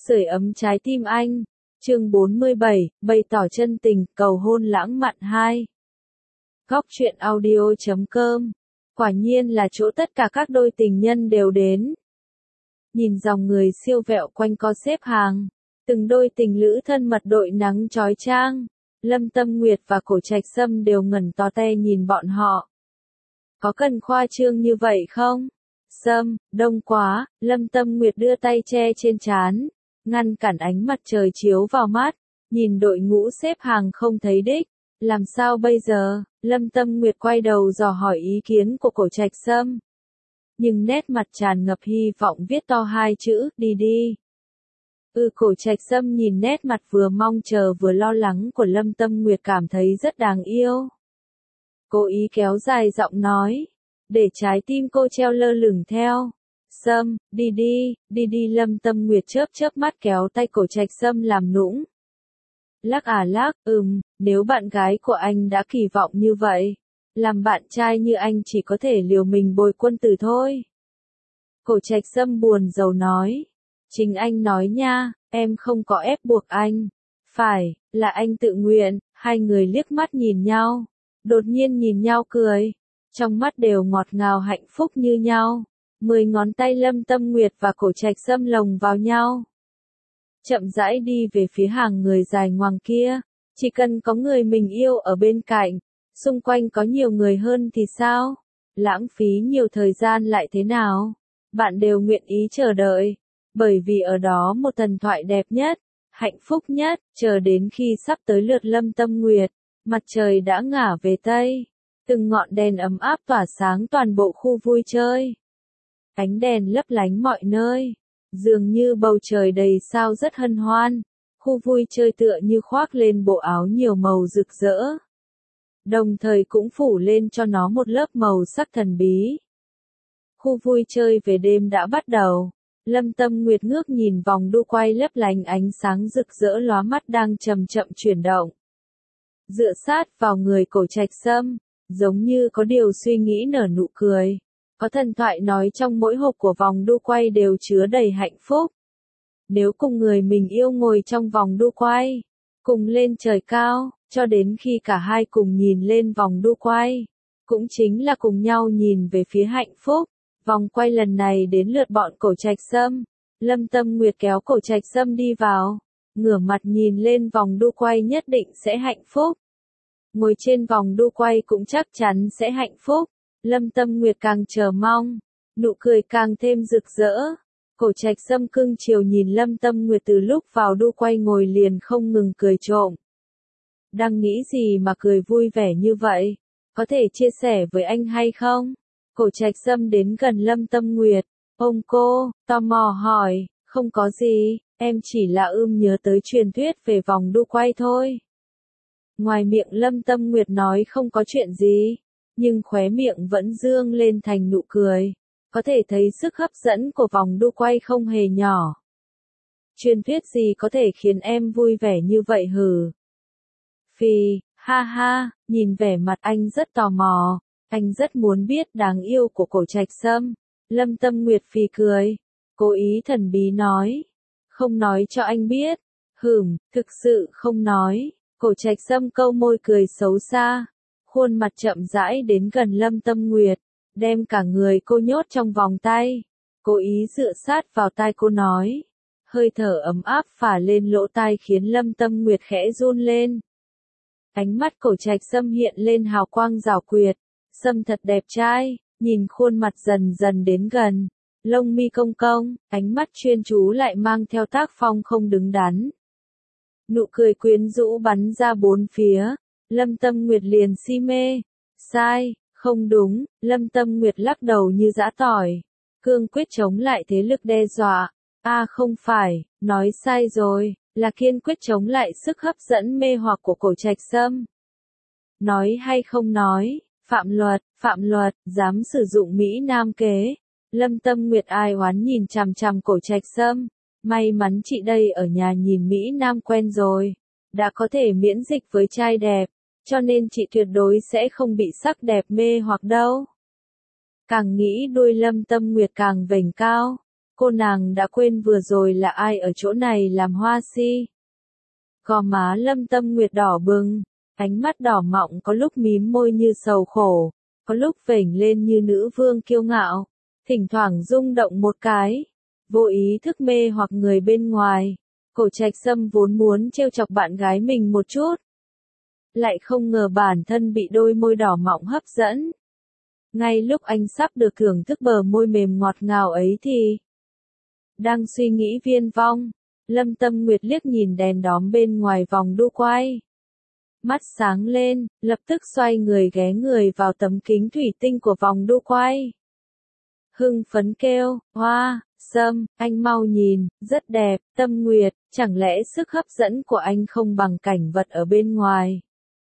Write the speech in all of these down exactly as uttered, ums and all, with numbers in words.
Sưởi ấm trái tim anh. Chương bốn mươi bảy, bày tỏ chân tình, cầu hôn lãng mạn hai. Góc truyện audio chấm com. Quả nhiên là chỗ tất cả các đôi tình nhân đều đến. Nhìn dòng người siêu vẹo quanh co xếp hàng, từng đôi tình lữ thân mật đội nắng chói chang, Lâm Tâm Nguyệt và Cổ Trạch Sâm đều ngẩn to te nhìn bọn họ. Có cần khoa trương như vậy không? Sâm, đông quá, Lâm Tâm Nguyệt đưa tay che trên trán, ngăn cản ánh mặt trời chiếu vào mắt, nhìn đội ngũ xếp hàng không thấy đích, làm sao bây giờ? Lâm Tâm Nguyệt quay đầu dò hỏi ý kiến của Cổ Trạch Sâm. Nhưng nét mặt tràn ngập hy vọng viết to hai chữ, đi đi. Ừ, Cổ Trạch Sâm nhìn nét mặt vừa mong chờ vừa lo lắng của Lâm Tâm Nguyệt cảm thấy rất đáng yêu. Cố ý kéo dài giọng nói, để trái tim cô treo lơ lửng theo. Sâm, đi đi, đi đi. Lâm Tâm Nguyệt chớp chớp mắt kéo tay Cổ Trạch Sâm làm nũng. Lắc à lắc, ừm, nếu bạn gái của anh đã kỳ vọng như vậy, làm bạn trai như anh chỉ có thể liều mình bồi quân tử thôi. Cổ Trạch Sâm buồn rầu nói, chính anh nói nha, em không có ép buộc anh. Phải, là anh tự nguyện. Hai người liếc mắt nhìn nhau, đột nhiên nhìn nhau cười, trong mắt đều ngọt ngào hạnh phúc như nhau. Mười ngón tay Lâm Tâm Nguyệt và Cổ Trạch Sâm lồng vào nhau, chậm rãi đi về phía hàng người dài ngoằng kia. Chỉ cần có người mình yêu ở bên cạnh, xung quanh có nhiều người hơn thì sao? Lãng phí nhiều thời gian lại thế nào? Bạn đều nguyện ý chờ đợi, bởi vì ở đó một thần thoại đẹp nhất, hạnh phúc nhất. Chờ đến khi sắp tới lượt Lâm Tâm Nguyệt, mặt trời đã ngả về Tây, từng ngọn đèn ấm áp tỏa sáng toàn bộ khu vui chơi. Ánh đèn lấp lánh mọi nơi, dường như bầu trời đầy sao rất hân hoan, khu vui chơi tựa như khoác lên bộ áo nhiều màu rực rỡ, đồng thời cũng phủ lên cho nó một lớp màu sắc thần bí. Khu vui chơi về đêm đã bắt đầu. Lâm Tâm Nguyệt ngước nhìn vòng đu quay lấp lánh ánh sáng rực rỡ lóa mắt đang chậm chậm chuyển động. Dựa sát vào người Cổ Trạch Sâm, giống như có điều suy nghĩ nở nụ cười. Có thần thoại nói trong mỗi hộp của vòng đu quay đều chứa đầy hạnh phúc. Nếu cùng người mình yêu ngồi trong vòng đu quay, cùng lên trời cao, cho đến khi cả hai cùng nhìn lên vòng đu quay, cũng chính là cùng nhau nhìn về phía hạnh phúc. Vòng quay lần này đến lượt bọn Cổ Trạch Sâm. Lâm Tâm Nguyệt kéo Cổ Trạch Sâm đi vào, ngửa mặt nhìn lên vòng đu quay nhất định sẽ hạnh phúc. Ngồi trên vòng đu quay cũng chắc chắn sẽ hạnh phúc. Lâm Tâm Nguyệt càng chờ mong, nụ cười càng thêm rực rỡ. Cổ Trạch Sâm cưng chiều nhìn Lâm Tâm Nguyệt từ lúc vào đu quay ngồi liền không ngừng cười trộm. Đang nghĩ gì mà cười vui vẻ như vậy? Có thể chia sẻ với anh hay không? Cổ Trạch Sâm đến gần Lâm Tâm Nguyệt, ôm cô, tò mò hỏi, không có gì, em chỉ là ưm nhớ tới truyền thuyết về vòng đu quay thôi. Ngoài miệng Lâm Tâm Nguyệt nói không có chuyện gì, nhưng khóe miệng vẫn dương lên thành nụ cười, có thể thấy sức hấp dẫn của vòng đu quay không hề nhỏ. Truyền thuyết gì có thể khiến em vui vẻ như vậy hừ? Phì, ha ha, nhìn vẻ mặt anh rất tò mò. Anh rất muốn biết đáng yêu của Cổ Trạch Sâm. Lâm Tâm Nguyệt phì cười, cố ý thần bí nói, không nói cho anh biết. Hửm, thực sự không nói. Cổ Trạch Sâm câu môi cười xấu xa, khuôn mặt chậm rãi đến gần Lâm Tâm Nguyệt, đem cả người cô nhốt trong vòng tay, cố ý dựa sát vào tai cô nói, hơi thở ấm áp phả lên lỗ tai khiến Lâm Tâm Nguyệt khẽ run lên. Ánh mắt Cổ Trạch Sâm hiện lên hào quang rảo quyệt. Sâm thật đẹp trai, nhìn khuôn mặt dần dần đến gần, lông mi cong cong, ánh mắt chuyên chú lại mang theo tác phong không đứng đắn. Nụ cười quyến rũ bắn ra bốn phía, Lâm Tâm Nguyệt liền si mê. Sai, không đúng. Lâm Tâm Nguyệt lắc đầu như giã tỏi, cương quyết chống lại thế lực đe dọa. A à, không phải, nói sai rồi, là kiên quyết chống lại sức hấp dẫn mê hoặc của Cổ Trạch Sâm. Nói hay không nói? Phạm luật, phạm luật, dám sử dụng Mỹ Nam kế. Lâm Tâm Nguyệt ai oán nhìn chằm chằm Cổ Trạch Sâm. May mắn chị đây ở nhà nhìn Mỹ Nam quen rồi, đã có thể miễn dịch với trai đẹp, cho nên chị tuyệt đối sẽ không bị sắc đẹp mê hoặc đâu. Càng nghĩ đuôi Lâm Tâm Nguyệt càng vểnh cao, Cô nàng đã quên vừa rồi là ai ở chỗ này làm hoa si. Gò má Lâm Tâm Nguyệt đỏ bừng, ánh mắt đỏ mọng có lúc mím môi như sầu khổ, có lúc vểnh lên như nữ vương kiêu ngạo, thỉnh thoảng rung động một cái, vô ý thức mê hoặc người bên ngoài. Cổ Trạch Sâm vốn muốn trêu chọc bạn gái mình một chút, lại không ngờ bản thân bị đôi môi đỏ mọng hấp dẫn. Ngay lúc anh sắp được thưởng thức bờ môi mềm ngọt ngào ấy thì đang suy nghĩ viên vong, Lâm Tâm Nguyệt liếc nhìn đèn đóm bên ngoài vòng đu quay. Mắt sáng lên, lập tức xoay người ghé người vào tấm kính thủy tinh của vòng đu quay. Hưng phấn kêu, hoa, Sâm, anh mau nhìn, rất đẹp, Tâm Nguyệt, chẳng lẽ sức hấp dẫn của anh không bằng cảnh vật ở bên ngoài?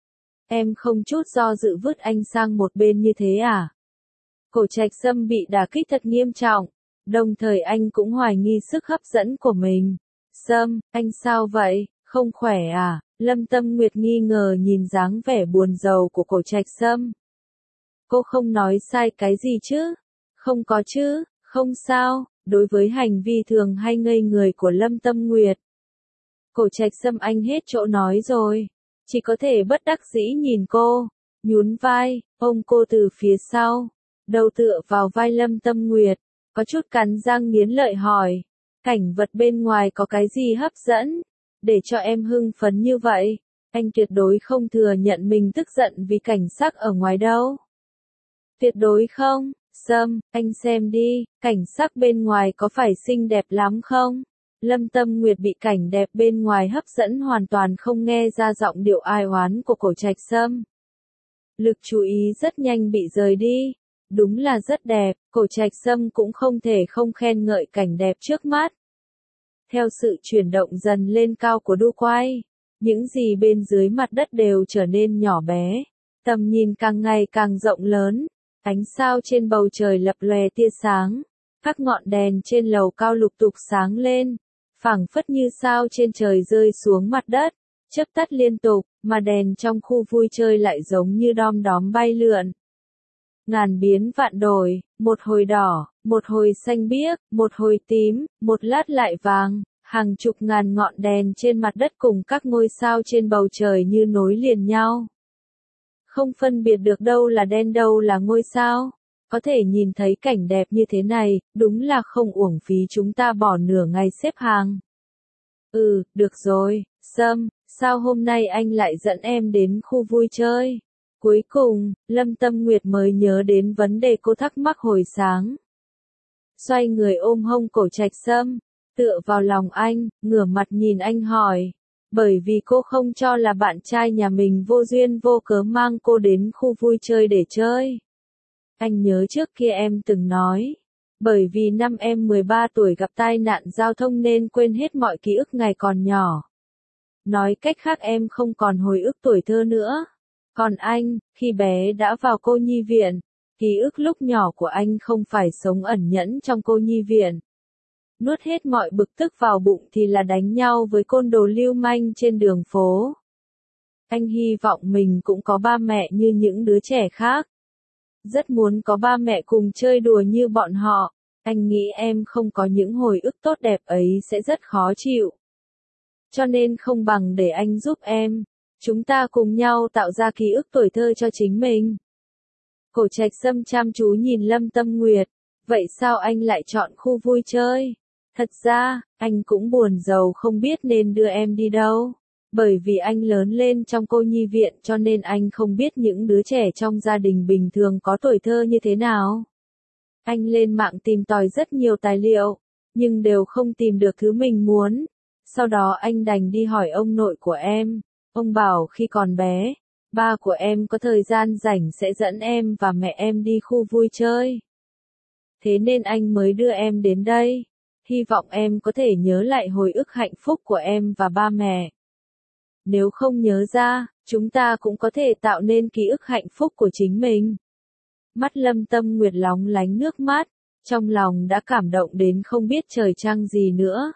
Em không chút do dự vứt anh sang một bên như thế à? Cổ Trạch Sâm bị đả kích thật nghiêm trọng, đồng thời anh cũng hoài nghi sức hấp dẫn của mình. Sâm, anh sao vậy, không khỏe à? Lâm Tâm Nguyệt nghi ngờ nhìn dáng vẻ buồn rầu của Cổ Trạch Sâm. Cô không nói sai cái gì chứ? Không có chứ, không sao, đối với hành vi thường hay ngây người của Lâm Tâm Nguyệt. Cổ Trạch Sâm anh hết chỗ nói rồi, chỉ có thể bất đắc dĩ nhìn cô, nhún vai, ôm cô từ phía sau, đầu tựa vào vai Lâm Tâm Nguyệt, có chút cắn răng nghiến lợi hỏi, cảnh vật bên ngoài có cái gì hấp dẫn, để cho em hưng phấn như vậy? Anh tuyệt đối không thừa nhận mình tức giận vì cảnh sắc ở ngoài đâu. Tuyệt đối không, Sâm, anh xem đi, cảnh sắc bên ngoài có phải xinh đẹp lắm không? Lâm Tâm Nguyệt bị cảnh đẹp bên ngoài hấp dẫn hoàn toàn không nghe ra giọng điệu ai oán của Cổ Trạch Sâm. Lực chú ý rất nhanh bị rời đi. Đúng là rất đẹp, Cổ Trạch Sâm cũng không thể không khen ngợi cảnh đẹp trước mắt. Theo sự chuyển động dần lên cao của đu quay, những gì bên dưới mặt đất đều trở nên nhỏ bé, tầm nhìn càng ngày càng rộng lớn, ánh sao trên bầu trời lập lòe tia sáng, các ngọn đèn trên lầu cao lục tục sáng lên, phảng phất như sao trên trời rơi xuống mặt đất, chớp tắt liên tục, mà đèn trong khu vui chơi lại giống như đom đóm bay lượn. Ngàn biến vạn đổi, một hồi đỏ, một hồi xanh biếc, một hồi tím, một lát lại vàng, hàng chục ngàn ngọn đèn trên mặt đất cùng các ngôi sao trên bầu trời như nối liền nhau. Không phân biệt được đâu là đen đâu là ngôi sao. Có thể nhìn thấy cảnh đẹp như thế này, đúng là không uổng phí chúng ta bỏ nửa ngày xếp hàng. Ừ, được rồi, Sâm, sao hôm nay anh lại dẫn em đến khu vui chơi? Cuối cùng, Lâm Tâm Nguyệt mới nhớ đến vấn đề cô thắc mắc hồi sáng. Xoay người ôm hông Cổ Trạch Sâm, tựa vào lòng anh, ngửa mặt nhìn anh hỏi. Bởi vì cô không cho là bạn trai nhà mình vô duyên vô cớ mang cô đến khu vui chơi để chơi. Anh nhớ trước kia em từng nói. Bởi vì năm em mười ba tuổi gặp tai nạn giao thông nên quên hết mọi ký ức ngày còn nhỏ. Nói cách khác em không còn hồi ức tuổi thơ nữa. Còn anh, khi bé đã vào cô nhi viện, ký ức lúc nhỏ của anh không phải sống ẩn nhẫn trong cô nhi viện. Nuốt hết mọi bực tức vào bụng thì là đánh nhau với côn đồ lưu manh trên đường phố. Anh hy vọng mình cũng có ba mẹ như những đứa trẻ khác. Rất muốn có ba mẹ cùng chơi đùa như bọn họ. Anh nghĩ em không có những hồi ức tốt đẹp ấy sẽ rất khó chịu. Cho nên không bằng để anh giúp em. Chúng ta cùng nhau tạo ra ký ức tuổi thơ cho chính mình. Cổ Trạch Sâm chăm chú nhìn Lâm Tâm Nguyệt. Vậy sao anh lại chọn khu vui chơi? Thật ra, anh cũng buồn rầu không biết nên đưa em đi đâu. Bởi vì anh lớn lên trong cô nhi viện cho nên anh không biết những đứa trẻ trong gia đình bình thường có tuổi thơ như thế nào. Anh lên mạng tìm tòi rất nhiều tài liệu, nhưng đều không tìm được thứ mình muốn. Sau đó anh đành đi hỏi ông nội của em. Ông bảo khi còn bé, ba của em có thời gian rảnh sẽ dẫn em và mẹ em đi khu vui chơi. Thế nên anh mới đưa em đến đây. Hy vọng em có thể nhớ lại hồi ức hạnh phúc của em và ba mẹ. Nếu không nhớ ra, chúng ta cũng có thể tạo nên ký ức hạnh phúc của chính mình. Mắt Lâm Tâm Nguyệt lóng lánh nước mắt, trong lòng đã cảm động đến không biết trời trăng gì nữa.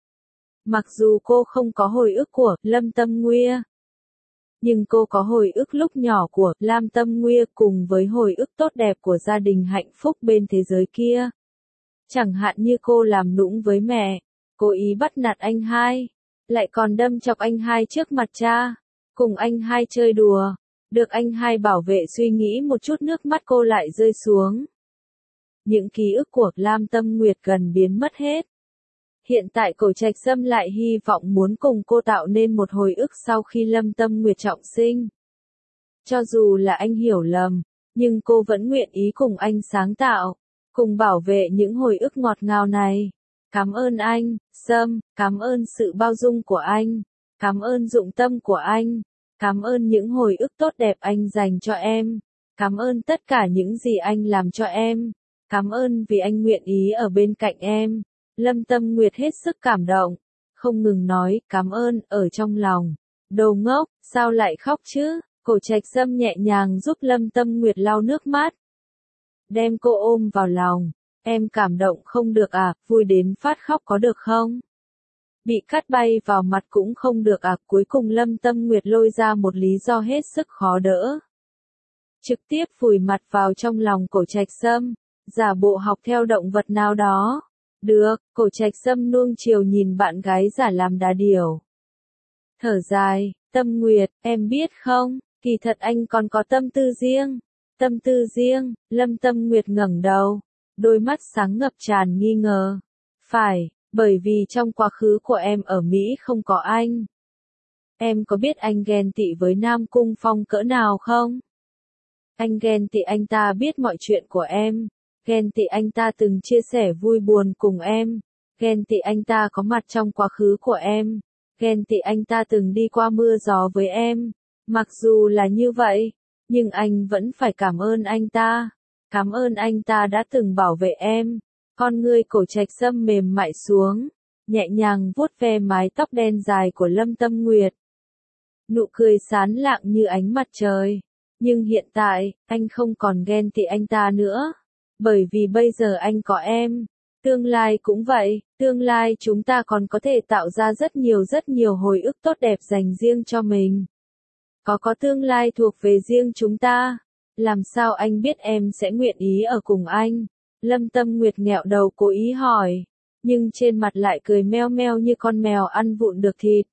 Mặc dù cô không có hồi ức của Lâm Tâm Nguya, nhưng cô có hồi ức lúc nhỏ của Lam Tâm Nguya cùng với hồi ức tốt đẹp của gia đình hạnh phúc bên thế giới kia. Chẳng hạn như cô làm nũng với mẹ, cố ý bắt nạt anh hai, lại còn đâm chọc anh hai trước mặt cha, cùng anh hai chơi đùa, được anh hai bảo vệ suy nghĩ một chút nước mắt cô lại rơi xuống. Những ký ức của Lam Tâm Nguyệt gần biến mất hết. Hiện tại Cổ Trạch Sâm lại hy vọng muốn cùng cô tạo nên một hồi ức sau khi Lâm Tâm Nguyệt trọng sinh. Cho dù là anh hiểu lầm, nhưng cô vẫn nguyện ý cùng anh sáng tạo, cùng bảo vệ những hồi ức ngọt ngào này. Cảm ơn anh, Sâm, cảm ơn sự bao dung của anh, cảm ơn dụng tâm của anh, cảm ơn những hồi ức tốt đẹp anh dành cho em, cảm ơn tất cả những gì anh làm cho em, cảm ơn vì anh nguyện ý ở bên cạnh em. Lâm Tâm Nguyệt hết sức cảm động, không ngừng nói cảm ơn ở trong lòng. Đồ ngốc, sao lại khóc chứ? Cổ Trạch Sâm nhẹ nhàng giúp Lâm Tâm Nguyệt lau nước mắt, đem cô ôm vào lòng. Em cảm động không được à, vui đến phát khóc có được không? Bị cắt bay vào mặt cũng không được à, cuối cùng Lâm Tâm Nguyệt lôi ra một lý do hết sức khó đỡ. Trực tiếp vùi mặt vào trong lòng Cổ Trạch Sâm, giả bộ học theo động vật nào đó. Được, Cổ Trạch Sâm nuông chiều nhìn bạn gái giả làm đà điểu. Thở dài, Tâm Nguyệt, em biết không, kỳ thật anh còn có tâm tư riêng. Tâm tư riêng, Lâm Tâm Nguyệt ngẩng đầu, đôi mắt sáng ngập tràn nghi ngờ. Phải, bởi vì trong quá khứ của em ở Mỹ không có anh. Em có biết anh ghen tị với Nam Cung Phong cỡ nào không? Anh ghen tị anh ta biết mọi chuyện của em. Ghen tị anh ta từng chia sẻ vui buồn cùng em. Ghen tị anh ta có mặt trong quá khứ của em. Ghen tị anh ta từng đi qua mưa gió với em. Mặc dù là như vậy, nhưng anh vẫn phải cảm ơn anh ta. Cảm ơn anh ta đã từng bảo vệ em. Con ngươi Cổ Trạch Sâm mềm mại xuống, nhẹ nhàng vuốt ve mái tóc đen dài của Lâm Tâm Nguyệt. Nụ cười sán lạng như ánh mặt trời. Nhưng hiện tại, anh không còn ghen tị anh ta nữa. Bởi vì bây giờ anh có em. Tương lai cũng vậy, tương lai chúng ta còn có thể tạo ra rất nhiều rất nhiều hồi ức tốt đẹp dành riêng cho mình. Có có tương lai thuộc về riêng chúng ta. Làm sao anh biết em sẽ nguyện ý ở cùng anh? Lâm Tâm Nguyệt nghẹo đầu cố ý hỏi, nhưng trên mặt lại cười meo meo như con mèo ăn vụn được thịt.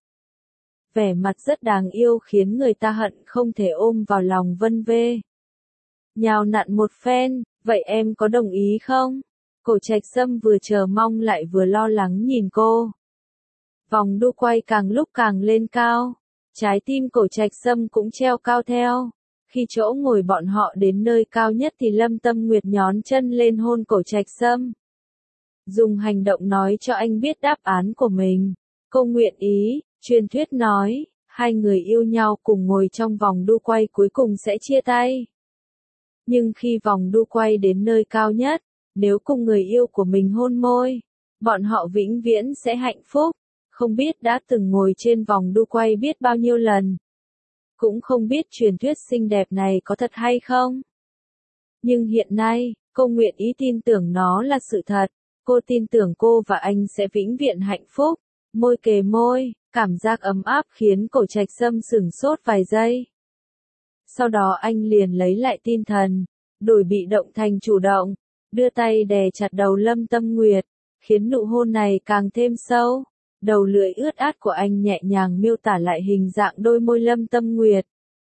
Vẻ mặt rất đáng yêu khiến người ta hận không thể ôm vào lòng vân vê. Nhào nặn một phen, vậy em có đồng ý không? Cổ Trạch Sâm vừa chờ mong lại vừa lo lắng nhìn cô. Vòng đu quay càng lúc càng lên cao, trái tim Cổ Trạch Sâm cũng treo cao theo. Khi chỗ ngồi bọn họ đến nơi cao nhất thì Lâm Tâm Nguyệt nhón chân lên hôn Cổ Trạch Sâm. Dùng hành động nói cho anh biết đáp án của mình. Cô nguyện ý, truyền thuyết nói, hai người yêu nhau cùng ngồi trong vòng đu quay cuối cùng sẽ chia tay. Nhưng khi vòng đu quay đến nơi cao nhất, nếu cùng người yêu của mình hôn môi, bọn họ vĩnh viễn sẽ hạnh phúc. Không biết đã từng ngồi trên vòng đu quay biết bao nhiêu lần. Cũng không biết truyền thuyết xinh đẹp này có thật hay không. Nhưng hiện nay, cô nguyện ý tin tưởng nó là sự thật. Cô tin tưởng cô và anh sẽ vĩnh viễn hạnh phúc. Môi kề môi, cảm giác ấm áp khiến Cổ Trạch Sâm sửng sốt vài giây. Sau đó anh liền lấy lại tinh thần, đổi bị động thành chủ động, đưa tay đè chặt đầu Lâm Tâm Nguyệt, khiến nụ hôn này càng thêm sâu. Đầu lưỡi ướt át của anh nhẹ nhàng miêu tả lại hình dạng đôi môi Lâm Tâm Nguyệt.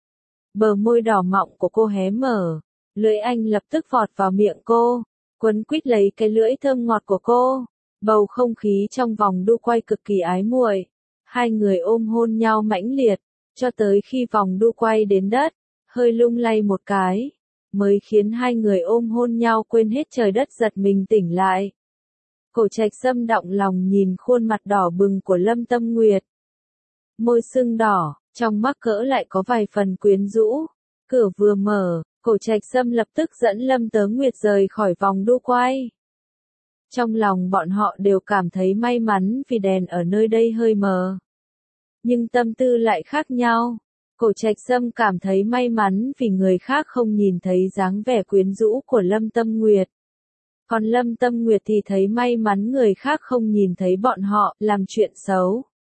Bờ môi đỏ mọng của cô hé mở, lưỡi anh lập tức vọt vào miệng cô, quấn quýt lấy cái lưỡi thơm ngọt của cô. Bầu không khí trong vòng đu quay cực kỳ ái muội, hai người ôm hôn nhau mãnh liệt, cho tới khi vòng đu quay đến đất, hơi lung lay một cái, mới khiến hai người ôm hôn nhau quên hết trời đất giật mình tỉnh lại. Cổ Trạch Sâm động lòng nhìn khuôn mặt đỏ bừng của Lâm Tâm Nguyệt. Môi sưng đỏ, trong mắt cỡ lại có vài phần quyến rũ. Cửa vừa mở, Cổ Trạch Sâm lập tức dẫn Lâm Tớ Nguyệt rời khỏi vòng đu quay. Trong lòng bọn họ đều cảm thấy may mắn vì đèn ở nơi đây hơi mờ. Nhưng tâm tư lại khác nhau. Cổ Trạch Sâm cảm thấy may mắn vì người khác không nhìn thấy dáng vẻ quyến rũ của Lâm Tâm Nguyệt. Còn Lâm Tâm Nguyệt thì thấy may mắn người khác không nhìn thấy bọn họ làm chuyện xấu.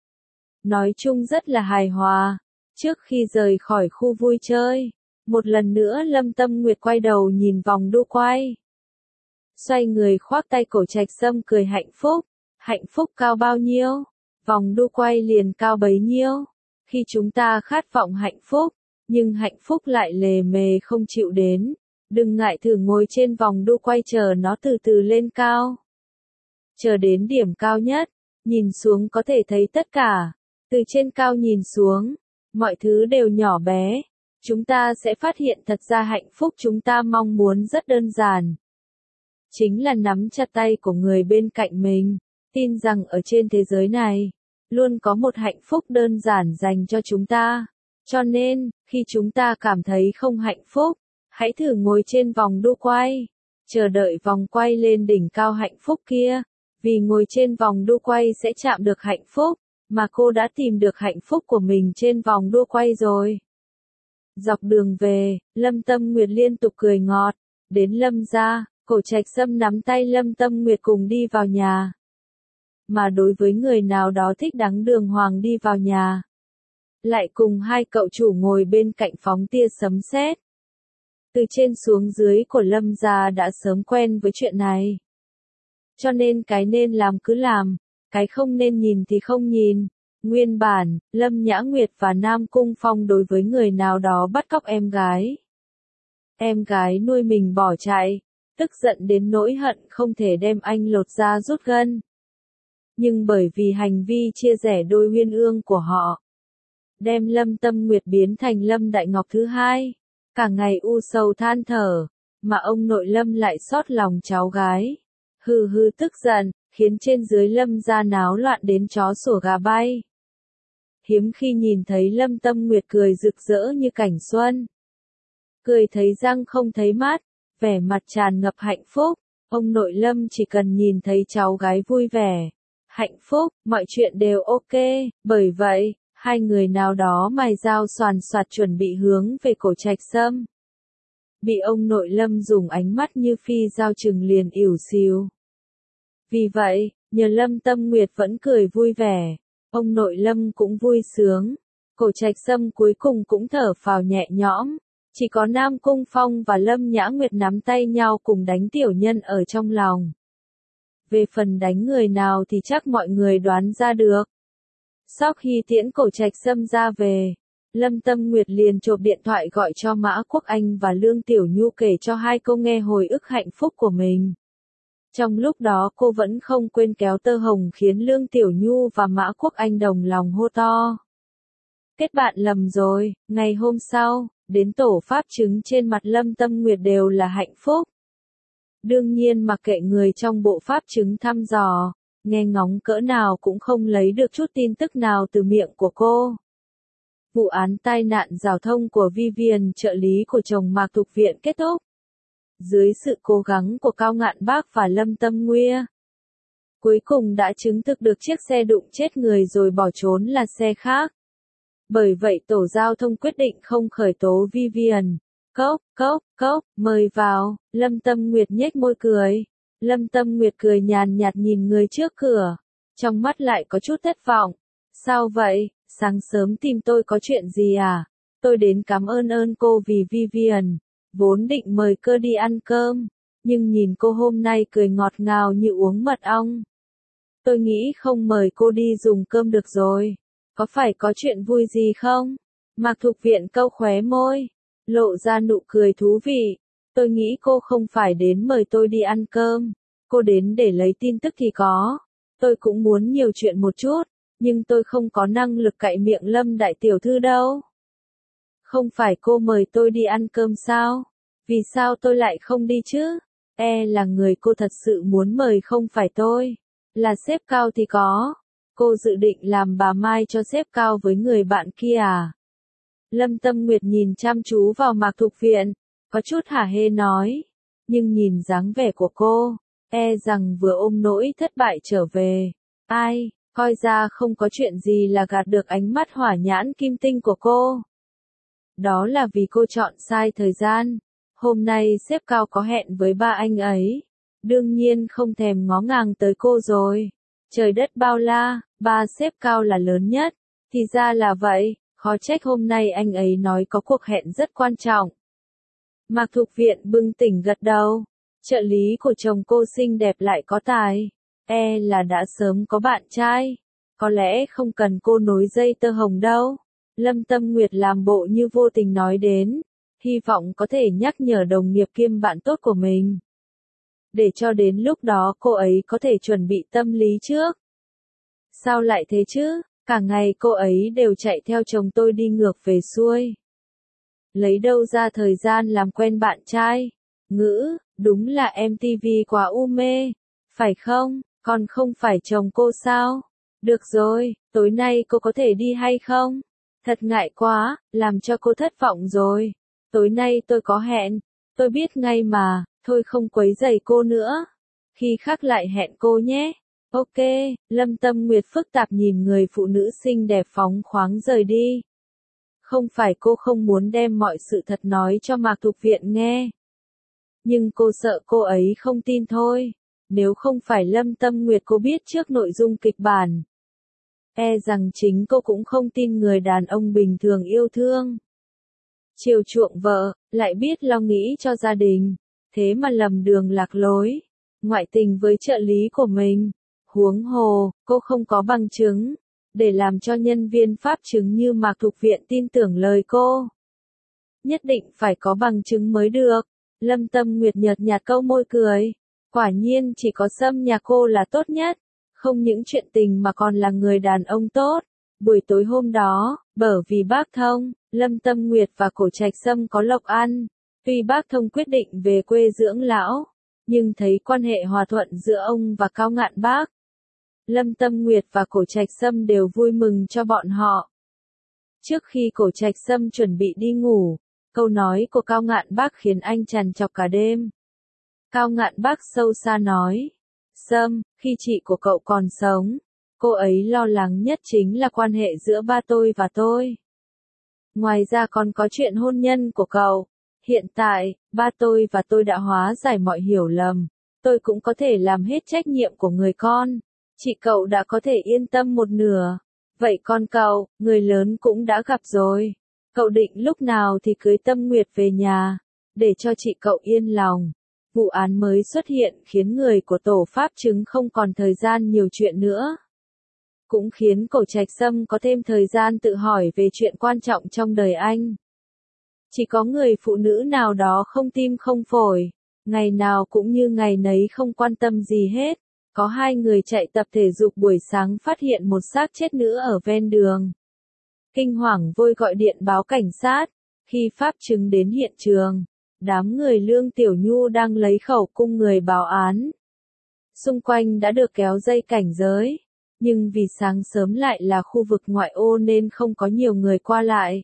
Nói chung rất là hài hòa. Trước khi rời khỏi khu vui chơi, một lần nữa Lâm Tâm Nguyệt quay đầu nhìn vòng đu quay. xoay người khoác tay Cổ Trạch Sâm cười hạnh phúc. Hạnh phúc cao bao nhiêu, vòng đu quay liền cao bấy nhiêu. Khi chúng ta khát vọng hạnh phúc, nhưng hạnh phúc lại lề mề không chịu đến, đừng ngại thử ngồi trên vòng đu quay chờ nó từ từ lên cao. Chờ đến điểm cao nhất, nhìn xuống có thể thấy tất cả. Từ trên cao nhìn xuống, mọi thứ đều nhỏ bé. Chúng ta sẽ phát hiện thật ra hạnh phúc chúng ta mong muốn rất đơn giản. Chính là nắm chặt tay của người bên cạnh mình, tin rằng ở trên thế giới này, luôn có một hạnh phúc đơn giản dành cho chúng ta. Cho nên, khi chúng ta cảm thấy không hạnh phúc, hãy thử ngồi trên vòng đu quay, chờ đợi vòng quay lên đỉnh cao hạnh phúc kia, vì ngồi trên vòng đu quay sẽ chạm được hạnh phúc, mà cô đã tìm được hạnh phúc của mình trên vòng đua quay rồi. Dọc đường về, Lâm Tâm Nguyệt liên tục cười ngọt, đến Lâm gia, Cổ Trạch Sâm nắm tay Lâm Tâm Nguyệt cùng đi vào nhà. Mà đối với người nào đó thích đắng đường hoàng đi vào nhà, lại cùng hai cậu chủ ngồi bên cạnh phóng tia sấm sét. Từ trên xuống dưới của Lâm gia đã sớm quen với chuyện này. Cho nên cái nên làm cứ làm, cái không nên nhìn thì không nhìn. Nguyên bản, Lâm Nhã Nguyệt và Nam Cung Phong đối với người nào đó bắt cóc em gái. Em gái nuôi mình bỏ chạy, tức giận đến nỗi hận không thể đem anh lột da rút gân. Nhưng bởi vì hành vi chia rẽ đôi uyên ương của họ, đem Lâm Tâm Nguyệt biến thành Lâm Đại Ngọc thứ hai, cả ngày u sầu than thở, mà ông nội Lâm lại xót lòng cháu gái. Hừ hừ tức giận, khiến trên dưới Lâm gia náo loạn đến chó sủa gà bay. Hiếm khi nhìn thấy Lâm Tâm Nguyệt cười rực rỡ như cảnh xuân. Cười thấy răng không thấy mắt, vẻ mặt tràn ngập hạnh phúc. Ông nội Lâm chỉ cần nhìn thấy cháu gái vui vẻ, hạnh phúc, mọi chuyện đều ok. Bởi vậy, hai người nào đó mài dao xoàn xoạt chuẩn bị hướng về Cổ Trạch Sâm. Bị ông nội Lâm dùng ánh mắt như phi dao chừng liền ỉu xìu. Vì vậy, nhờ Lâm Tâm Nguyệt vẫn cười vui vẻ, ông nội Lâm cũng vui sướng. Cổ Trạch Sâm cuối cùng cũng thở phào nhẹ nhõm. Chỉ có Nam Cung Phong và Lâm Nhã Nguyệt nắm tay nhau cùng đánh tiểu nhân ở trong lòng. Về phần đánh người nào thì chắc mọi người đoán ra được. Sau khi tiễn Cổ Trạch Sâm ra về, Lâm Tâm Nguyệt liền chộp điện thoại gọi cho Mã Quốc Anh và Lương Tiểu Nhu kể cho hai cô nghe hồi ức hạnh phúc của mình. Trong lúc đó cô vẫn không quên kéo tơ hồng khiến Lương Tiểu Nhu và Mã Quốc Anh đồng lòng hô to. Kết bạn lầm rồi, ngày hôm sau, đến tổ pháp chứng trên mặt Lâm Tâm Nguyệt đều là hạnh phúc. Đương nhiên mặc kệ người trong bộ pháp chứng thăm dò, nghe ngóng cỡ nào cũng không lấy được chút tin tức nào từ miệng của cô. Vụ án tai nạn giao thông của Vivian trợ lý của chồng Mạc Thục Viện kết thúc. Dưới sự cố gắng của Cao Ngạn Bác và Lâm Tâm Nguya, cuối cùng đã chứng thực được chiếc xe đụng chết người rồi bỏ trốn là xe khác. Bởi vậy tổ giao thông quyết định không khởi tố Vivian. Cốc, cốc, cốc, mời vào. Lâm Tâm Nguyệt nhếch môi cười. Lâm Tâm Nguyệt cười nhàn nhạt nhìn người trước cửa, trong mắt lại có chút thất vọng. Sao vậy, sáng sớm tìm tôi có chuyện gì à? Tôi đến cảm ơn ơn cô vì Vivian, vốn định mời cô đi ăn cơm, nhưng nhìn cô hôm nay cười ngọt ngào như uống mật ong. Tôi nghĩ không mời cô đi dùng cơm được rồi. Có phải có chuyện vui gì không? Mạc Thục Viện cau khóe môi, lộ ra nụ cười thú vị. Tôi nghĩ cô không phải đến mời tôi đi ăn cơm, cô đến để lấy tin tức thì có. Tôi cũng muốn nhiều chuyện một chút, nhưng tôi không có năng lực cạy miệng Lâm đại tiểu thư đâu. Không phải cô mời tôi đi ăn cơm sao? Vì sao tôi lại không đi chứ? E là người cô thật sự muốn mời không phải tôi, là sếp Cao thì có. Cô dự định làm bà Mai cho sếp Cao với người bạn kia à? Lâm Tâm Nguyệt nhìn chăm chú vào Mạc Thục Viện, có chút hả hê nói. Nhưng nhìn dáng vẻ của cô, e rằng vừa ôm nỗi thất bại trở về. Ai, coi ra không có chuyện gì là gạt được ánh mắt hỏa nhãn kim tinh của cô. Đó là vì cô chọn sai thời gian. Hôm nay sếp Cao có hẹn với ba anh ấy. Đương nhiên không thèm ngó ngàng tới cô rồi. Trời đất bao la, ba sếp Cao là lớn nhất. Thì ra là vậy, khó trách hôm nay anh ấy nói có cuộc hẹn rất quan trọng. Mạc Thục Viện bừng tỉnh gật đầu. Trợ lý của chồng cô xinh đẹp lại có tài, e là đã sớm có bạn trai, có lẽ không cần cô nối dây tơ hồng đâu. Lâm Tâm Nguyệt làm bộ như vô tình nói đến, hy vọng có thể nhắc nhở đồng nghiệp kiêm bạn tốt của mình. Để cho đến lúc đó cô ấy có thể chuẩn bị tâm lý trước. Sao lại thế chứ, cả ngày cô ấy đều chạy theo chồng tôi đi ngược về xuôi. Lấy đâu ra thời gian làm quen bạn trai? Ngữ, đúng là em ti vi quá u mê, phải không, còn không phải chồng cô sao? Được rồi, tối nay cô có thể đi hay không? Thật ngại quá, làm cho cô thất vọng rồi. Tối nay tôi có hẹn, tôi biết ngay mà, thôi không quấy rầy cô nữa. Khi khác lại hẹn cô nhé. Ok, Lâm Tâm Nguyệt phức tạp nhìn người phụ nữ xinh đẹp phóng khoáng rời đi. Không phải cô không muốn đem mọi sự thật nói cho Mạc Thục Viện nghe. Nhưng cô sợ cô ấy không tin thôi. Nếu không phải Lâm Tâm Nguyệt cô biết trước nội dung kịch bản, e rằng chính cô cũng không tin người đàn ông bình thường yêu thương, chiều chuộng vợ, lại biết lo nghĩ cho gia đình, thế mà lầm đường lạc lối, ngoại tình với trợ lý của mình. Huống hồ, cô không có bằng chứng, để làm cho nhân viên pháp chứng như Mạc Thục Viện tin tưởng lời cô. Nhất định phải có bằng chứng mới được. Lâm Tâm Nguyệt nhợt nhạt câu môi cười. Quả nhiên chỉ có Sâm nhà cô là tốt nhất. Không những chuyện tình mà còn là người đàn ông tốt. Buổi tối hôm đó, bởi vì bác Thông, Lâm Tâm Nguyệt và Cổ Trạch Sâm có lộc ăn. Tuy bác Thông quyết định về quê dưỡng lão, nhưng thấy quan hệ hòa thuận giữa ông và Cao Ngạn Bác, Lâm Tâm Nguyệt và Cổ Trạch Sâm đều vui mừng cho bọn họ. Trước khi Cổ Trạch Sâm chuẩn bị đi ngủ, câu nói của Cao Ngạn Bác khiến anh trằn trọc cả đêm. Cao Ngạn Bác sâu xa nói, Sâm, khi chị của cậu còn sống, cô ấy lo lắng nhất chính là quan hệ giữa ba tôi và tôi. Ngoài ra còn có chuyện hôn nhân của cậu. Hiện tại, ba tôi và tôi đã hóa giải mọi hiểu lầm. Tôi cũng có thể làm hết trách nhiệm của người con. Chị cậu đã có thể yên tâm một nửa. Vậy con cậu, người lớn cũng đã gặp rồi. Cậu định lúc nào thì cưới Tâm Nguyệt về nhà, để cho chị cậu yên lòng. Vụ án mới xuất hiện khiến người của tổ pháp chứng không còn thời gian nhiều chuyện nữa. Cũng khiến Cổ Trạch Sâm có thêm thời gian tự hỏi về chuyện quan trọng trong đời anh. Chỉ có người phụ nữ nào đó không tim không phổi, ngày nào cũng như ngày nấy không quan tâm gì hết. Có hai người chạy tập thể dục buổi sáng phát hiện một xác chết nữ ở ven đường. Kinh hoàng vội gọi điện báo cảnh sát. Khi pháp chứng đến hiện trường, đám người Lương Tiểu Nhu đang lấy khẩu cung người báo án. Xung quanh đã được kéo dây cảnh giới, nhưng vì sáng sớm lại là khu vực ngoại ô nên không có nhiều người qua lại.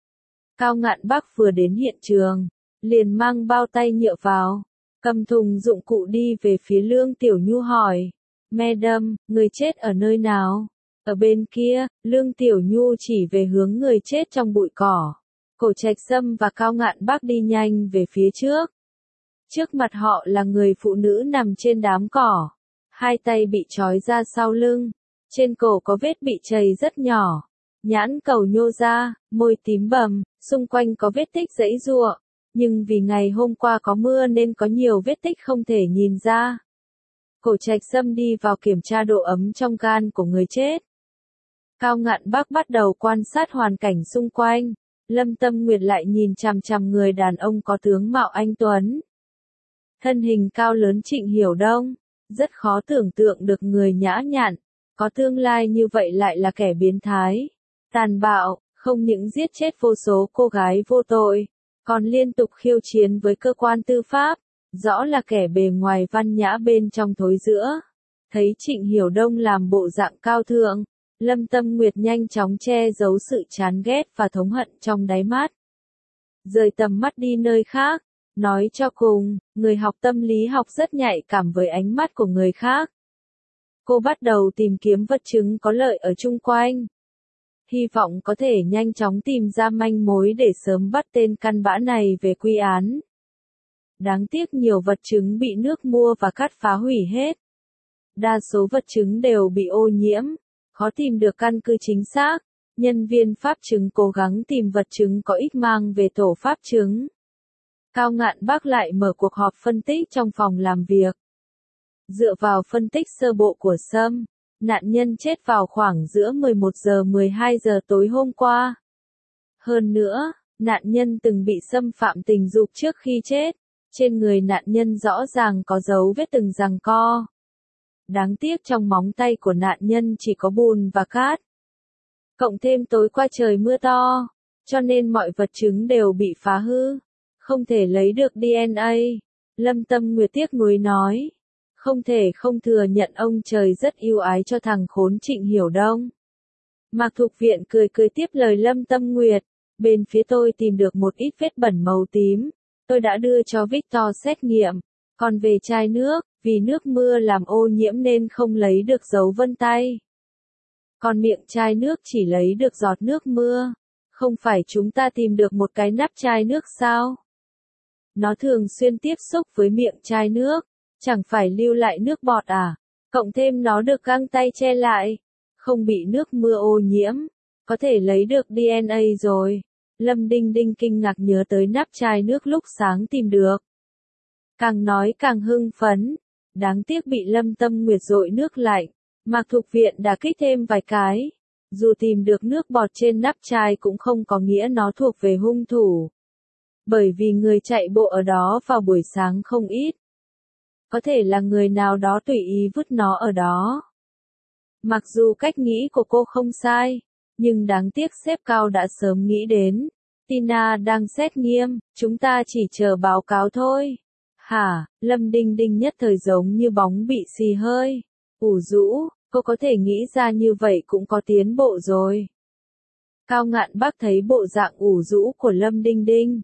Cao Ngạn Bác vừa đến hiện trường, liền mang bao tay nhựa vào, cầm thùng dụng cụ đi về phía Lương Tiểu Nhu hỏi, Madam, người chết ở nơi nào? Ở bên kia, Lương Tiểu Nhu chỉ về hướng người chết trong bụi cỏ. Cổ Trạch Sâm và Cao Ngạn Bác đi nhanh về phía trước. Trước mặt họ là người phụ nữ nằm trên đám cỏ, hai tay bị trói ra sau lưng, trên cổ có vết bị chày rất nhỏ, nhãn cầu nhô ra, môi tím bầm, xung quanh có vết tích giãy giụa, nhưng vì ngày hôm qua có mưa nên có nhiều vết tích không thể nhìn ra. Cổ Trạch Sâm đi vào kiểm tra độ ấm trong gan của người chết. Cao Ngạn Bác bắt đầu quan sát hoàn cảnh xung quanh. Lâm Tâm Nguyệt lại nhìn chằm chằm người đàn ông có tướng mạo anh tuấn. Thân hình cao lớn Trịnh Hiểu Đông, rất khó tưởng tượng được người nhã nhặn, có tương lai như vậy lại là kẻ biến thái, tàn bạo, không những giết chết vô số cô gái vô tội, còn liên tục khiêu chiến với cơ quan tư pháp, rõ là kẻ bề ngoài văn nhã bên trong thối rữa. Thấy Trịnh Hiểu Đông làm bộ dạng cao thượng, Lâm Tâm Nguyệt nhanh chóng che giấu sự chán ghét và thống hận trong đáy mắt. Rời tầm mắt đi nơi khác, nói cho cùng, người học tâm lý học rất nhạy cảm với ánh mắt của người khác. Cô bắt đầu tìm kiếm vật chứng có lợi ở chung quanh. Hy vọng có thể nhanh chóng tìm ra manh mối để sớm bắt tên căn bã này về quy án. Đáng tiếc nhiều vật chứng bị nước mua và cát phá hủy hết. Đa số vật chứng đều bị ô nhiễm, khó tìm được căn cứ chính xác. Nhân viên pháp chứng cố gắng tìm vật chứng có ích mang về tổ pháp chứng. Cao Ngạn Bắc lại mở cuộc họp phân tích trong phòng làm việc. Dựa vào phân tích sơ bộ của Sâm, nạn nhân chết vào khoảng giữa mười một giờ mười hai giờ tối hôm qua. Hơn nữa, nạn nhân từng bị xâm phạm tình dục trước khi chết. Trên người nạn nhân rõ ràng có dấu vết từng giằng co. Đáng tiếc trong móng tay của nạn nhân chỉ có bùn và cát. Cộng thêm tối qua trời mưa to, cho nên mọi vật chứng đều bị phá hư. Không thể lấy được đê en a. Lâm Tâm Nguyệt tiếc nuối nói. Không thể không thừa nhận ông trời rất yêu ái cho thằng khốn Trịnh Hiểu Đông. Mạc Thục Viện cười cười tiếp lời Lâm Tâm Nguyệt. Bên phía tôi tìm được một ít vết bẩn màu tím. Tôi đã đưa cho Victor xét nghiệm. Còn về chai nước, vì nước mưa làm ô nhiễm nên không lấy được dấu vân tay. Còn miệng chai nước chỉ lấy được giọt nước mưa. Không phải chúng ta tìm được một cái nắp chai nước sao? Nó thường xuyên tiếp xúc với miệng chai nước. Chẳng phải lưu lại nước bọt à? Cộng thêm nó được găng tay che lại. Không bị nước mưa ô nhiễm. Có thể lấy được đê en a rồi. Lâm Đinh Đinh kinh ngạc nhớ tới nắp chai nước lúc sáng tìm được. Càng nói càng hưng phấn. Đáng tiếc bị Lâm Tâm Nguyệt dội nước lạnh. Mạc Thục Viện đã kích thêm vài cái. Dù tìm được nước bọt trên nắp chai cũng không có nghĩa nó thuộc về hung thủ. Bởi vì người chạy bộ ở đó vào buổi sáng không ít. Có thể là người nào đó tùy ý vứt nó ở đó. Mặc dù cách nghĩ của cô không sai, nhưng đáng tiếc sếp Cao đã sớm nghĩ đến. Tina đang xét nghiêm, chúng ta chỉ chờ báo cáo thôi. Hả, Lâm Đinh Đinh nhất thời giống như bóng bị xì hơi. Ủ rũ, cô có thể nghĩ ra như vậy cũng có tiến bộ rồi. Cao Ngạn Bắc thấy bộ dạng ủ rũ của Lâm Đinh Đinh.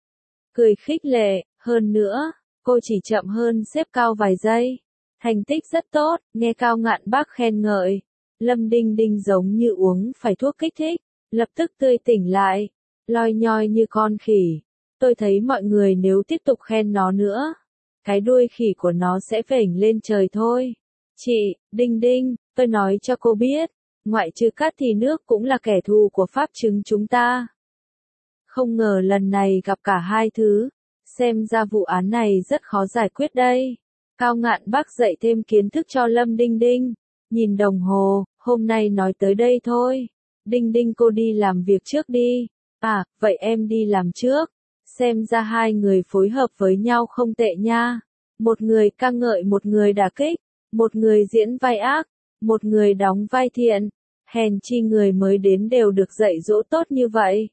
Cười khích lệ, hơn nữa, cô chỉ chậm hơn sếp Cao vài giây. Thành tích rất tốt, nghe Cao Ngạn Bắc khen ngợi. Lâm Đinh Đinh giống như uống phải thuốc kích thích, lập tức tươi tỉnh lại, loi nhoi như con khỉ. Tôi thấy mọi người nếu tiếp tục khen nó nữa, cái đuôi khỉ của nó sẽ vểnh lên trời thôi. Chị, Đinh Đinh, tôi nói cho cô biết, ngoại trừ cát thì nước cũng là kẻ thù của pháp chứng chúng ta. Không ngờ lần này gặp cả hai thứ, xem ra vụ án này rất khó giải quyết đây. Cao Ngạn Bắc dạy thêm kiến thức cho Lâm Đinh Đinh. Nhìn đồng hồ, hôm nay nói tới đây thôi. Đinh Đinh cô đi làm việc trước đi. À, vậy em đi làm trước. Xem ra hai người phối hợp với nhau không tệ nha. Một người ca ngợi một người đả kích. Một người diễn vai ác. Một người đóng vai thiện. Hèn chi người mới đến đều được dạy dỗ tốt như vậy.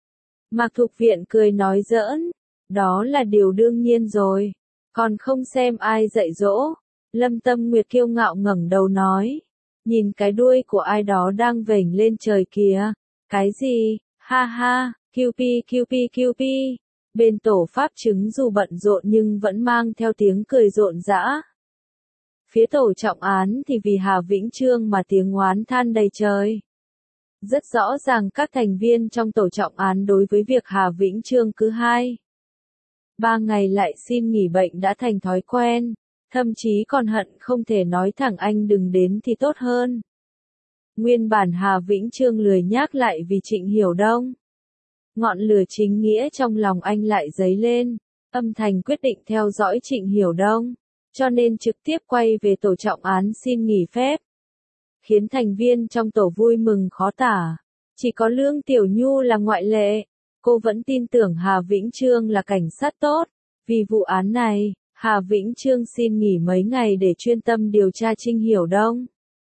Mạc Thục Viện cười nói giỡn. Đó là điều đương nhiên rồi. Còn không xem ai dạy dỗ. Lâm Tâm Nguyệt kiêu ngạo ngẩng đầu nói. Nhìn cái đuôi của ai đó đang vểnh lên trời kìa. Cái gì? Ha ha, quy pê quy pê quy pê. Bên tổ pháp chứng dù bận rộn nhưng vẫn mang theo tiếng cười rộn rã. Phía tổ trọng án thì vì Hà Vĩnh Trương mà tiếng oán than đầy trời. Rất rõ ràng các thành viên trong tổ trọng án đối với việc Hà Vĩnh Trương cứ hai ba ngày lại xin nghỉ bệnh đã thành thói quen, thậm chí còn hận không thể nói thẳng anh đừng đến thì tốt hơn. Nguyên bản Hà Vĩnh Trương lười nhác lại vì Trịnh Hiểu Đông. Ngọn lửa chính nghĩa trong lòng anh lại dấy lên, âm thầm quyết định theo dõi Trịnh Hiểu Đông, cho nên trực tiếp quay về tổ trọng án xin nghỉ phép. Khiến thành viên trong tổ vui mừng khó tả, chỉ có Lương Tiểu Nhu là ngoại lệ. Cô vẫn tin tưởng Hà Vĩnh Trương là cảnh sát tốt. Vì vụ án này, Hà Vĩnh Trương xin nghỉ mấy ngày để chuyên tâm điều tra Trịnh Hiểu Đông.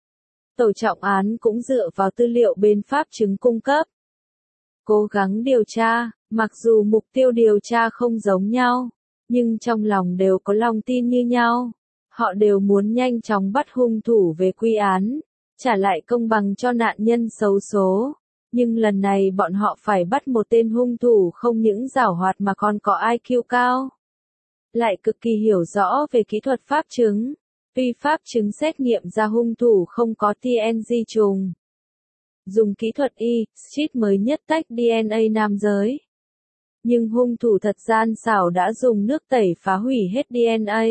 Tổ trọng án cũng dựa vào tư liệu bên pháp chứng cung cấp. Cố gắng điều tra, mặc dù mục tiêu điều tra không giống nhau, nhưng trong lòng đều có lòng tin như nhau. Họ đều muốn nhanh chóng bắt hung thủ về quy án, trả lại công bằng cho nạn nhân xấu số. Nhưng lần này bọn họ phải bắt một tên hung thủ không những giảo hoạt mà còn có i kiu cao. Lại cực kỳ hiểu rõ về kỹ thuật pháp chứng. Tuy pháp chứng xét nghiệm ra hung thủ không có tê en giê trùng. Dùng kỹ thuật e-street mới nhất tách đê en a nam giới. Nhưng hung thủ thật gian xảo đã dùng nước tẩy phá hủy hết đê en a.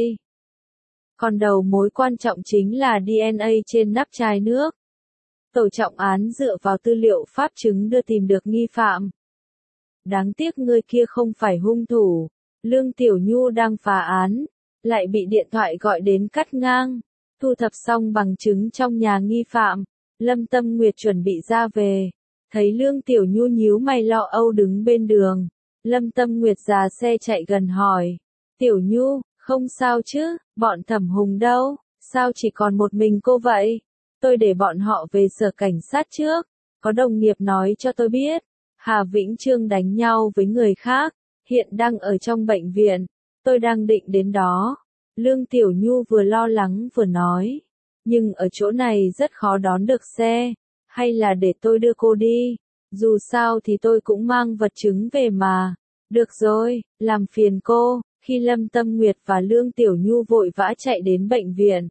Còn đầu mối quan trọng chính là đê en a trên nắp chai nước. Tổ trọng án dựa vào tư liệu pháp chứng đưa tìm được nghi phạm. Đáng tiếc người kia không phải hung thủ, Lương Tiểu Nhu đang phá án, lại bị điện thoại gọi đến cắt ngang. Thu thập xong bằng chứng trong nhà nghi phạm, Lâm Tâm Nguyệt chuẩn bị ra về. Thấy Lương Tiểu Nhu nhíu mày lo âu đứng bên đường. Lâm Tâm Nguyệt ra xe chạy gần hỏi. Tiểu Nhu, không sao chứ, bọn Thẩm Hùng đâu, sao chỉ còn một mình cô vậy? Tôi để bọn họ về sở cảnh sát trước. Có đồng nghiệp nói cho tôi biết, Hà Vĩnh Trương đánh nhau với người khác, hiện đang ở trong bệnh viện. Tôi đang định đến đó. Lương Tiểu Nhu vừa lo lắng vừa nói. Nhưng ở chỗ này rất khó đón được xe. Hay là để tôi đưa cô đi? Dù sao thì tôi cũng mang vật chứng về mà. Được rồi, làm phiền cô. Khi Lâm Tâm Nguyệt và Lương Tiểu Nhu vội vã chạy đến bệnh viện,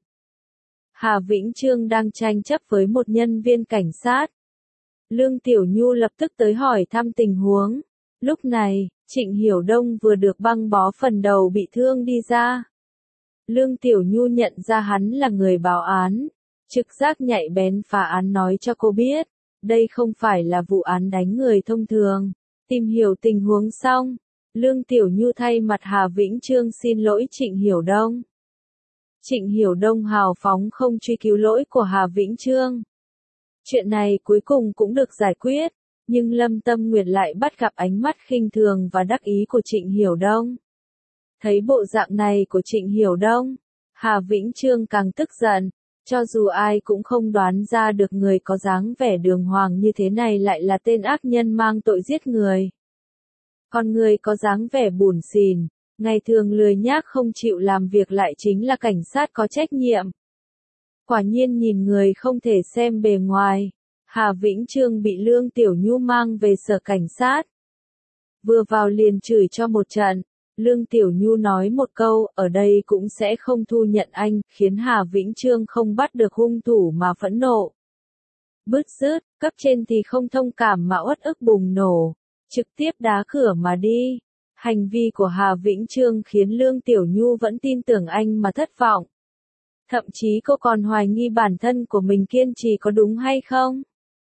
Hà Vĩnh Trương đang tranh chấp với một nhân viên cảnh sát. Lương Tiểu Nhu lập tức tới hỏi thăm tình huống. Lúc này, Trịnh Hiểu Đông vừa được băng bó phần đầu bị thương đi ra. Lương Tiểu Nhu nhận ra hắn là người báo án. Trực giác nhạy bén phá án nói cho cô biết, đây không phải là vụ án đánh người thông thường. Tìm hiểu tình huống xong, Lương Tiểu Nhu thay mặt Hà Vĩnh Trương xin lỗi Trịnh Hiểu Đông. Trịnh Hiểu Đông hào phóng không truy cứu lỗi của Hà Vĩnh Trương. Chuyện này cuối cùng cũng được giải quyết, nhưng Lâm Tâm Nguyệt lại bắt gặp ánh mắt khinh thường và đắc ý của Trịnh Hiểu Đông. Thấy bộ dạng này của Trịnh Hiểu Đông, Hà Vĩnh Trương càng tức giận, cho dù ai cũng không đoán ra được người có dáng vẻ đường hoàng như thế này lại là tên ác nhân mang tội giết người. Còn người có dáng vẻ bủn xỉn, ngày thường lười nhác không chịu làm việc lại chính là cảnh sát có trách nhiệm. Quả nhiên nhìn người không thể xem bề ngoài. Hà Vĩnh Trương bị Lương Tiểu Nhu mang về sở cảnh sát. Vừa vào liền chửi cho một trận. Lương Tiểu Nhu nói một câu, ở đây cũng sẽ không thu nhận anh, khiến Hà Vĩnh Trương không bắt được hung thủ mà phẫn nộ. Bứt rứt, cấp trên thì không thông cảm mà uất ức bùng nổ, trực tiếp đá cửa mà đi. Hành vi của Hà Vĩnh Trương khiến Lương Tiểu Nhu vẫn tin tưởng anh mà thất vọng. Thậm chí cô còn hoài nghi bản thân của mình kiên trì có đúng hay không.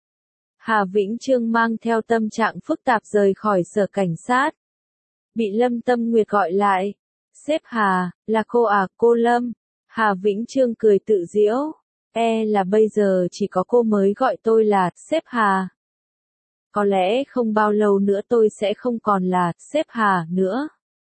Hà Vĩnh Trương mang theo tâm trạng phức tạp rời khỏi sở cảnh sát. Bị Lâm Tâm Nguyệt gọi lại. Sếp Hà, là cô à, cô Lâm. Hà Vĩnh Trương cười tự giễu. E là bây giờ chỉ có cô mới gọi tôi là sếp Hà. Có lẽ không bao lâu nữa tôi sẽ không còn là sếp Hà nữa.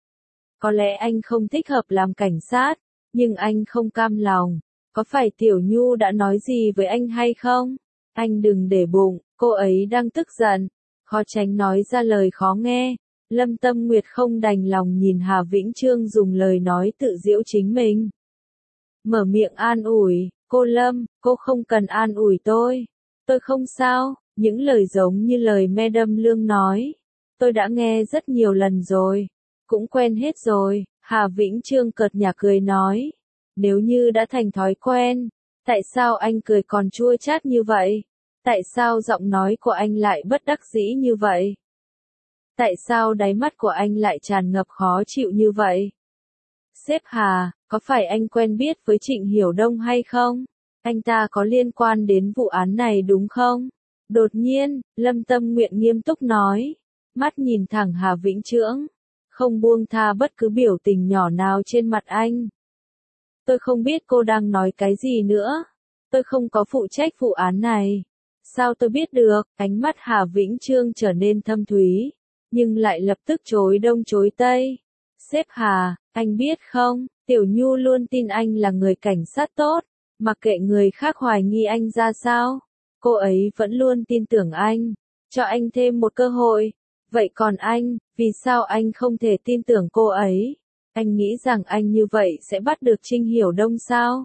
Có lẽ anh không thích hợp làm cảnh sát, nhưng anh không cam lòng. Có phải Tiểu Nhu đã nói gì với anh hay không? Anh đừng để bụng, cô ấy đang tức giận. Khó tránh nói ra lời khó nghe. Lâm Tâm Nguyệt không đành lòng nhìn Hà Vĩnh Trương dùng lời nói tự giễu chính mình. Mở miệng an ủi, cô Lâm, cô không cần an ủi tôi. Tôi không sao, những lời giống như lời Madam Lương nói. Tôi đã nghe rất nhiều lần rồi, cũng quen hết rồi. Hà Vĩnh Trương cợt nhả cười nói. Nếu như đã thành thói quen, tại sao anh cười còn chua chát như vậy? Tại sao giọng nói của anh lại bất đắc dĩ như vậy? Tại sao đáy mắt của anh lại tràn ngập khó chịu như vậy? Sếp Hà, có phải anh quen biết với Trịnh Hiểu Đông hay không? Anh ta có liên quan đến vụ án này đúng không? Đột nhiên, Lâm Tâm Nguyệt nghiêm túc nói. Mắt nhìn thẳng Hà Vĩnh Trương, không buông tha bất cứ biểu tình nhỏ nào trên mặt anh. Tôi không biết cô đang nói cái gì nữa. Tôi không có phụ trách vụ án này. Sao tôi biết được? Ánh mắt Hà Vĩnh Trương trở nên thâm thúy, nhưng lại lập tức chối đông chối tây. Sếp Hà, anh biết không, Tiểu Nhu luôn tin anh là người cảnh sát tốt, mặc kệ người khác hoài nghi anh ra sao. Cô ấy vẫn luôn tin tưởng anh, cho anh thêm một cơ hội. Vậy còn anh, vì sao anh không thể tin tưởng cô ấy? Anh nghĩ rằng anh như vậy sẽ bắt được Trịnh Hiểu Đông sao?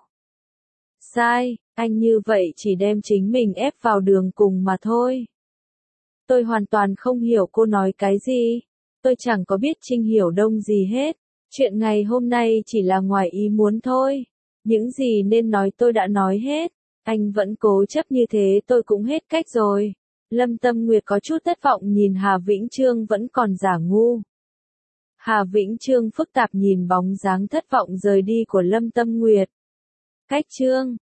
Sai, anh như vậy chỉ đem chính mình ép vào đường cùng mà thôi. Tôi hoàn toàn không hiểu cô nói cái gì. Tôi chẳng có biết Trịnh Hiểu Đông gì hết. Chuyện ngày hôm nay chỉ là ngoài ý muốn thôi. Những gì nên nói tôi đã nói hết. Anh vẫn cố chấp như thế tôi cũng hết cách rồi. Lâm Tâm Nguyệt có chút thất vọng nhìn Hà Vĩnh Trương vẫn còn giả ngu. Hà Vĩnh Trương phức tạp nhìn bóng dáng thất vọng rời đi của Lâm Tâm Nguyệt. Cách Trương,